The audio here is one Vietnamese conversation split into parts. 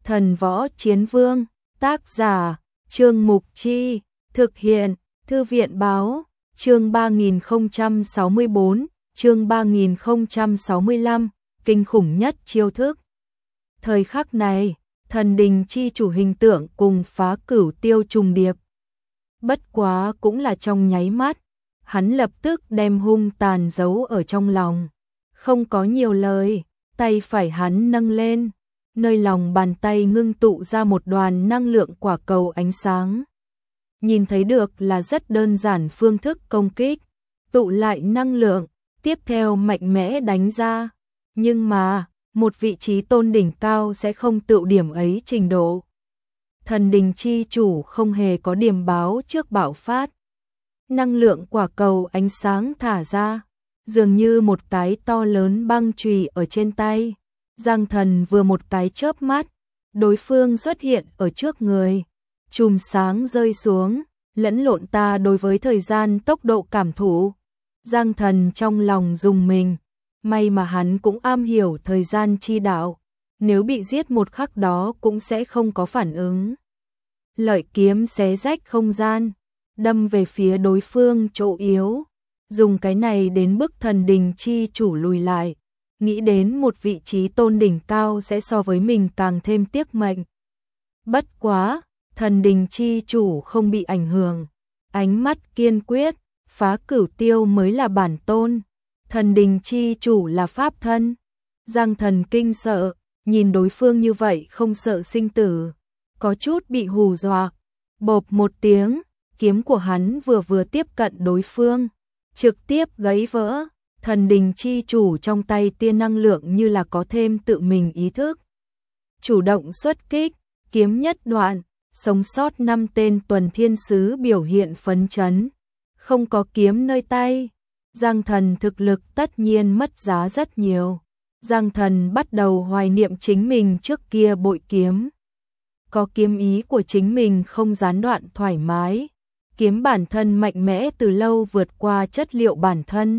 Thần Võ Chiến Vương, tác giả, Trương Mục Chi, thực hiện, Thư viện Báo, chương 3064, chương 3065, kinh khủng nhất chiêu thức. Thời khắc này, thần đình chi chủ hình tượng cùng Phá Cửu Tiêu trùng điệp. Bất quá cũng là trong nháy mắt, hắn lập tức đem hung tàn giấu ở trong lòng. Không có nhiều lời, tay phải hắn nâng lên, nơi lòng bàn tay ngưng tụ ra một đoàn năng lượng quả cầu ánh sáng. Nhìn thấy được là rất đơn giản phương thức công kích, tụ lại năng lượng, tiếp theo mạnh mẽ đánh ra. Nhưng mà, một vị trí tôn đỉnh cao sẽ không tự điểm ấy trình độ. Thần đình chi chủ không hề có điểm báo trước bạo phát. Năng lượng quả cầu ánh sáng thả ra, dường như một cái to lớn băng chùy ở trên tay. Giang Thần vừa một cái chớp mắt, đối phương xuất hiện ở trước người. Chùm sáng rơi xuống, lẫn lộn ta đối với thời gian tốc độ cảm thụ. Giang Thần trong lòng rùng mình, may mà hắn cũng am hiểu thời gian chi đạo, nếu bị giết một khắc đó cũng sẽ không có phản ứng. Lợi kiếm xé rách không gian, đâm về phía đối phương chỗ yếu, dùng cái này đến bức thần đình chi chủ lùi lại, nghĩ đến một vị trí tôn đỉnh cao sẽ so với mình càng thêm tiếc mệnh. Bất quá, thần đình chi chủ không bị ảnh hưởng, ánh mắt kiên quyết, Phá Cửu Tiêu mới là bản tôn, thần đình chi chủ là pháp thân. Giang Thần kinh sợ, nhìn đối phương như vậy không sợ sinh tử, có chút bị hù dọa. Bộp một tiếng, kiếm của hắn vừa tiếp cận đối phương, trực tiếp gãy vỡ. Thần đình chi chủ trong tay tia năng lượng như là có thêm tự mình ý thức. Chủ động xuất kích, kiếm nhất đoạn, sống sót 5 tên tuần thiên sứ biểu hiện phấn chấn. Không có kiếm nơi tay, Giang Thần thực lực tất nhiên mất giá rất nhiều. Giang Thần bắt đầu hoài niệm chính mình trước kia bội kiếm. Có kiếm ý của chính mình không gián đoạn thoải mái. Kiếm bản thân mạnh mẽ từ lâu vượt qua chất liệu bản thân.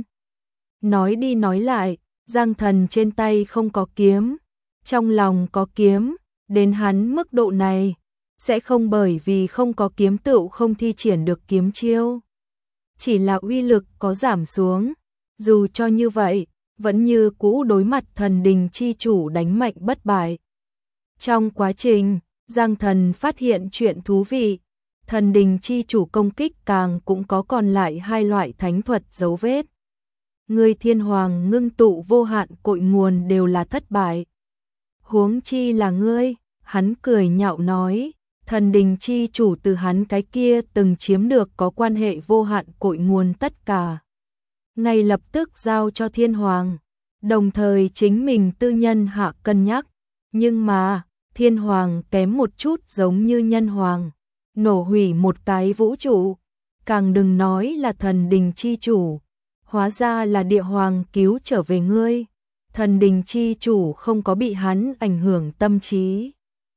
Nói đi nói lại, Giang Thần trên tay không có kiếm, trong lòng có kiếm, đến hắn mức độ này, sẽ không bởi vì không có kiếm tựu không thi triển được kiếm chiêu. Chỉ là uy lực có giảm xuống, dù cho như vậy, vẫn như cũ đối mặt thần đình chi chủ đánh mạnh bất bại. Trong quá trình, Giang Thần phát hiện chuyện thú vị, thần đình chi chủ công kích càng cũng có còn lại hai loại thánh thuật dấu vết. Người thiên hoàng ngưng tụ vô hạn cội nguồn đều là thất bại. Huống chi là ngươi, hắn cười nhạo nói, thần đình chi chủ từ hắn cái kia từng chiếm được có quan hệ vô hạn cội nguồn tất cả. Ngay lập tức giao cho thiên hoàng, đồng thời chính mình tư nhân hạ cân nhắc, nhưng mà, thiên hoàng kém một chút giống như nhân hoàng, nổ hủy một cái vũ trụ, càng đừng nói là thần đình chi chủ. Hóa ra là địa hoàng cứu trở về ngươi. Thần đình chi chủ không có bị hắn ảnh hưởng tâm trí,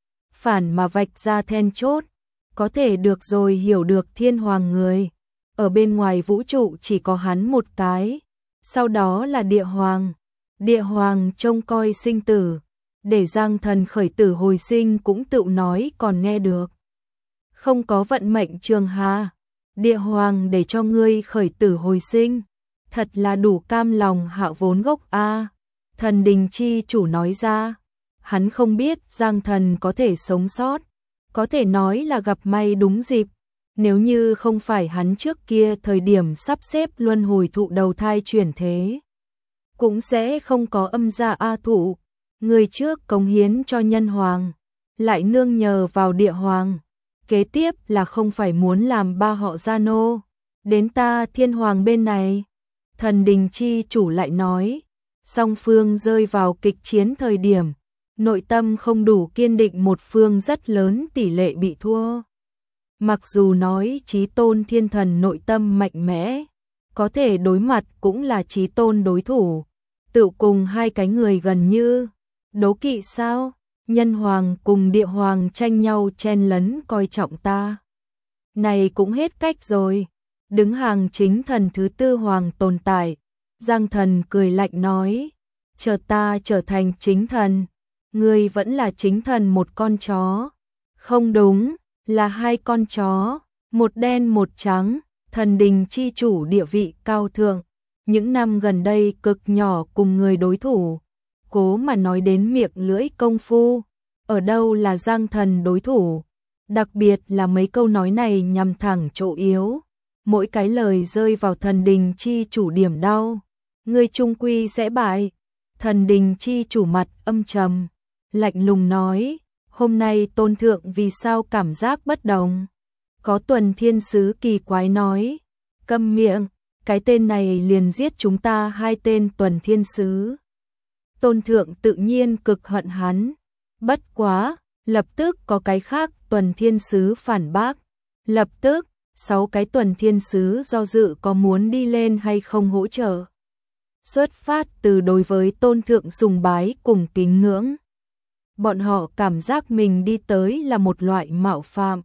phản mà vạch ra then chốt. Có thể được rồi, hiểu được thiên hoàng người. Ở bên ngoài vũ trụ chỉ có hắn một cái. Sau đó là địa hoàng. Địa hoàng trông coi sinh tử. Để Giang Thần khởi tử hồi sinh cũng tự nói còn nghe được. Không có vận mệnh trường hà. Địa hoàng để cho ngươi khởi tử hồi sinh. Thật là đủ cam lòng hạ vốn gốc a. Thần đình chi chủ nói ra, hắn không biết Giang Thần có thể sống sót, có thể nói là gặp may đúng dịp. Nếu như không phải hắn trước kia thời điểm sắp xếp luân hồi thụ đầu thai chuyển thế, cũng sẽ không có âm gia A thụ. Người trước cống hiến cho nhân hoàng, lại nương nhờ vào địa hoàng. Kế tiếp là không phải muốn làm ba họ gia nô, đến ta thiên hoàng bên này. Thần đình chi chủ lại nói, song phương rơi vào kịch chiến thời điểm, nội tâm không đủ kiên định một phương rất lớn tỷ lệ bị thua. Mặc dù nói chí tôn thiên thần nội tâm mạnh mẽ, có thể đối mặt cũng là chí tôn đối thủ, tự cùng hai cái người gần như, đố kỵ sao, nhân hoàng cùng địa hoàng tranh nhau chen lấn coi trọng ta. Này cũng hết cách rồi. Đứng hàng chính thần thứ tư hoàng tồn tại, Giang Thần cười lạnh nói, chờ ta trở thành chính thần, Ngươi vẫn là chính thần một con chó. Không đúng, là hai con chó, một đen một trắng, thần đình chi chủ địa vị cao thượng. Những năm gần đây cực nhỏ cùng người đối thủ. Cố mà nói đến miệng lưỡi công phu, ở đâu là Giang Thần đối thủ. Đặc biệt là mấy câu nói này nhằm thẳng chỗ yếu. Mỗi cái lời rơi vào thần đình chi chủ điểm đau. Ngươi trung quy sẽ bại. Thần đình chi chủ mặt âm trầm, lạnh lùng nói, hôm nay tôn thượng vì sao cảm giác bất đồng. Có tuần thiên sứ kỳ quái nói, câm miệng, cái tên này liền giết chúng ta hai tên tuần thiên sứ. Tôn thượng tự nhiên cực hận hắn. Bất quá, lập tức có cái khác tuần thiên sứ phản bác. Lập tức, 6 cái tuần thiên sứ do dự có muốn đi lên hay không hỗ trợ. Xuất phát từ đối với tôn thượng sùng bái cùng kính ngưỡng. Bọn họ cảm giác mình đi tới là một loại mạo phạm.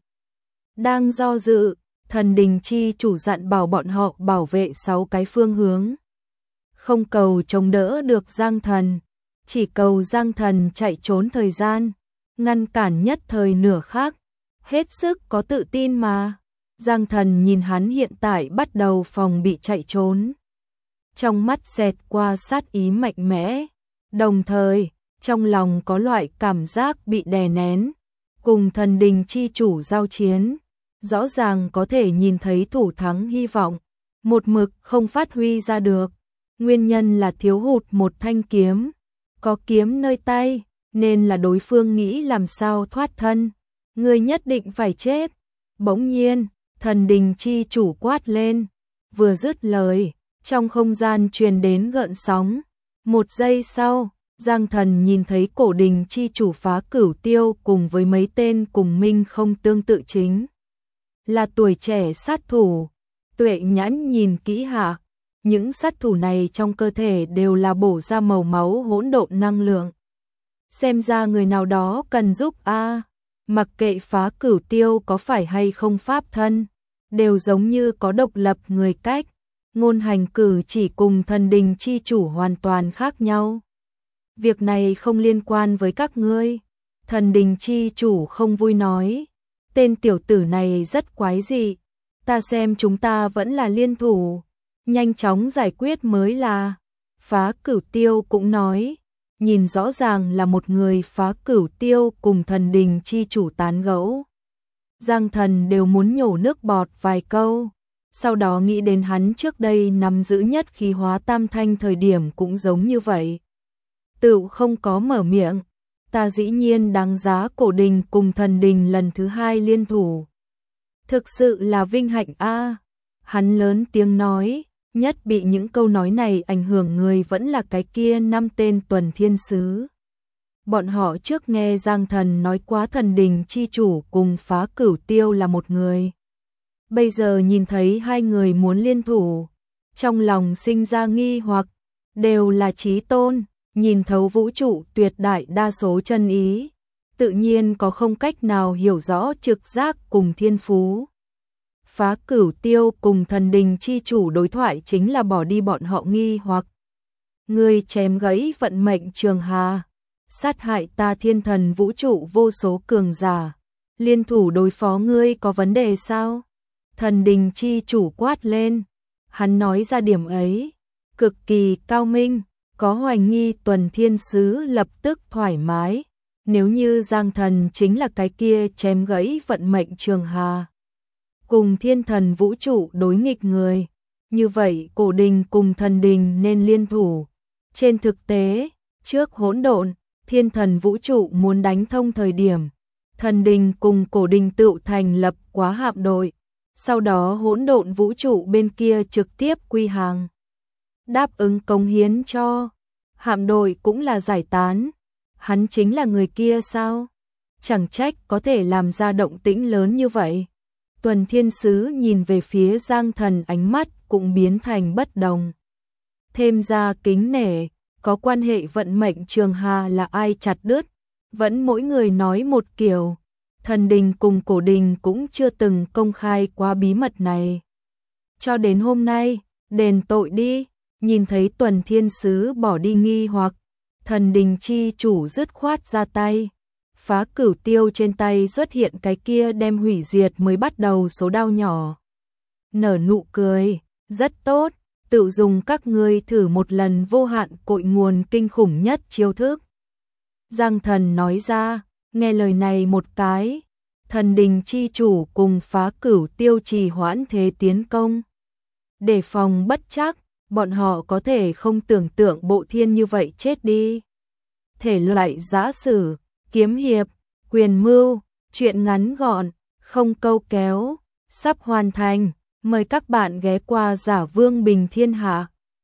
Đang do dự, thần đình chi chủ dặn bảo bọn họ bảo vệ 6 cái phương hướng. Không cầu chống đỡ được Giang Thần, chỉ cầu Giang Thần chạy trốn thời gian, ngăn cản nhất thời nửa khác. Hết sức có tự tin mà. Giang Thần nhìn hắn hiện tại bắt đầu phòng bị chạy trốn. Trong mắt xẹt qua sát ý mạnh mẽ, đồng thời, trong lòng có loại cảm giác bị đè nén. Cùng thần đình chi chủ giao chiến, rõ ràng có thể nhìn thấy thủ thắng hy vọng, một mực không phát huy ra được. Nguyên nhân là thiếu hụt một thanh kiếm, có kiếm nơi tay, nên là đối phương nghĩ làm sao thoát thân. Người nhất định phải chết. Bỗng nhiên, thần đình chi chủ quát lên, vừa dứt lời, trong không gian truyền đến gợn sóng. Một giây sau, Giang Thần nhìn thấy cổ đình chi chủ Phá Cửu Tiêu cùng với mấy tên cùng minh không tương tự chính. Là tuổi trẻ sát thủ. Tuệ nhãn nhìn kỹ hạ, những sát thủ này trong cơ thể đều là bổ ra màu máu hỗn độn năng lượng. Xem ra người nào đó cần giúp a. Mặc kệ Phá Cửu Tiêu có phải hay không pháp thân, đều giống như có độc lập người cách. Ngôn hành cử chỉ cùng thần đình chi chủ hoàn toàn khác nhau. Việc này không liên quan với các ngươi. Thần đình chi chủ không vui nói, tên tiểu tử này rất quái dị. Ta xem chúng ta vẫn là liên thủ, nhanh chóng giải quyết mới là. Phá Cửu Tiêu cũng nói, nhìn rõ ràng là một người Phá Cửu Tiêu cùng thần đình chi chủ tán gẫu. Giang Thần đều muốn nhổ nước bọt vài câu, sau đó nghĩ đến hắn trước đây nắm giữ nhất khí hóa tam thanh thời điểm cũng giống như vậy. Tựu không có mở miệng, ta dĩ nhiên đáng giá cổ đình cùng thần đình lần thứ 2 liên thủ. Thực sự là vinh hạnh a. Hắn lớn tiếng nói, nhất bị những câu nói này ảnh hưởng người vẫn là cái kia 5 tên tuần thiên sứ. Bọn họ trước nghe Giang Thần nói quá thần đình chi chủ cùng Phá Cửu Tiêu là một người. Bây giờ nhìn thấy hai người muốn liên thủ, trong lòng sinh ra nghi hoặc, đều là chí tôn, nhìn thấu vũ trụ tuyệt đại đa số chân ý, tự nhiên có không cách nào hiểu rõ trực giác cùng thiên phú. Phá Cửu Tiêu cùng thần đình chi chủ đối thoại chính là bỏ đi bọn họ nghi hoặc. Ngươi chém gãy vận mệnh trường hà, sát hại ta thiên thần vũ trụ vô số cường giả, liên thủ đối phó ngươi có vấn đề sao? Thần đình chi chủ quát lên, hắn nói ra điểm ấy, cực kỳ cao minh, có hoài nghi tuần thiên sứ lập tức thoải mái. Nếu như Giang Thần chính là cái kia chém gãy vận mệnh trường hà, cùng thiên thần vũ trụ đối nghịch người, như vậy cổ đình cùng thần đình nên liên thủ. Trên thực tế, trước hỗn độn, thiên thần vũ trụ muốn đánh thông thời điểm, thần đình cùng cổ đình tự thành lập quá hạm đội, sau đó hỗn độn vũ trụ bên kia trực tiếp quy hàng, đáp ứng cống hiến cho hạm đội cũng là giải tán. Hắn chính là người kia sao? Chẳng trách có thể làm ra động tĩnh lớn như vậy. Tuần thiên sứ nhìn về phía Giang Thần, ánh mắt cũng biến thành bất đồng. Thêm ra kính nể, có quan hệ vận mệnh trường hà là ai chặt đứt, vẫn mỗi người nói một kiểu. Thần đình cùng cổ đình cũng chưa từng công khai qua bí mật này. Cho đến hôm nay, đền tội đi, nhìn thấy tuần thiên sứ bỏ đi nghi hoặc, Thần đình chi chủ dứt khoát ra tay. Phá Cửu Tiêu trên tay xuất hiện cái kia đem hủy diệt mới bắt đầu số đao nhỏ. Nở nụ cười, rất tốt, tự dùng các ngươi thử một lần vô hạn cội nguồn kinh khủng nhất chiêu thức. Giang Thần nói ra, nghe lời này một cái, thần đình chi chủ cùng Phá Cửu Tiêu trì hoãn thế tiến công. Để phòng bất chắc, bọn họ có thể không tưởng tượng Bộ Thiên như vậy chết đi. Thể loại giã sử, kiếm hiệp, quyền mưu, truyện ngắn gọn, không câu kéo, sắp hoàn thành. Mời các bạn ghé qua Giả Vương Bình Thiên Hạ.